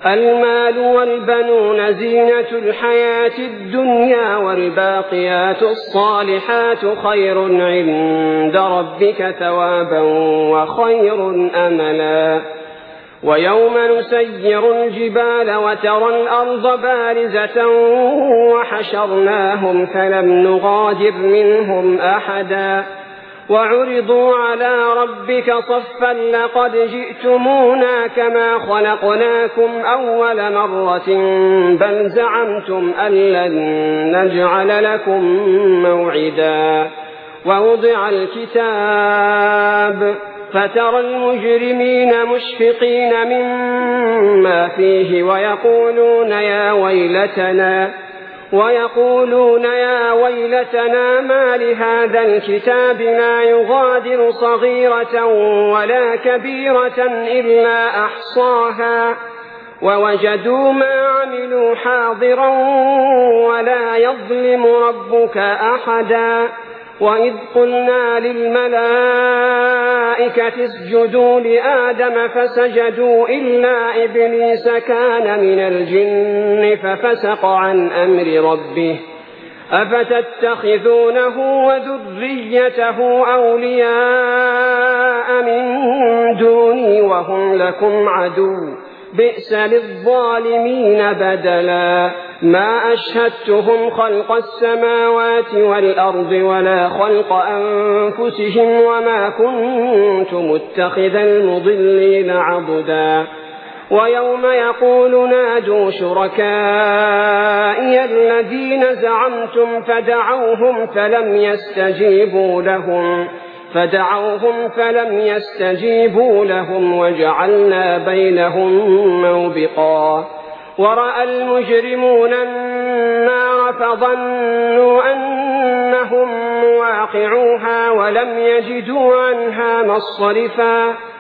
المال والبنون زينة الحياة الدنيا والباقيات الصالحات خير عند ربك ثوابا وخير أملا ويوم نسير الجبال وترى الأرض بارزة وحشرناهم فلم نغادر منهم أحدا وعرضوا على ربك صفا لقد جئتمونا كما خلقناكم أول مرة بل زعمتم أن لن نجعل لكم موعدا ووضع الكتاب فترى المجرمين مشفقين مما فيه ويقولون يا ويلتنا ما لهذا الكتاب لا يغادر صغيرة ولا كبيرة إلا أحصاها ووجدوا ما عملوا حاضرا ولا يظلم ربك أحدا وإذ قلنا للملائكة اسجدوا لآدم فسجدوا إلا إبليس كان من الجن ففسق عن أمر ربه أفتتخذونه وذريته أولياء من دوني وهم لكم عدو بئس للظالمين بدلا ما أشهدتهم خلق السماوات والأرض ولا خلق أنفسهم وما كنت متخذ المضلين عضدا ويوم يقول نادوا شركائي الذين زعمتم فدعوهم فلم يستجيبوا لهم وجعلنا بينهم موبقا ورأى المجرمون النار فظنوا أنهم واقعوها ولم يجدوا عنها مصرفا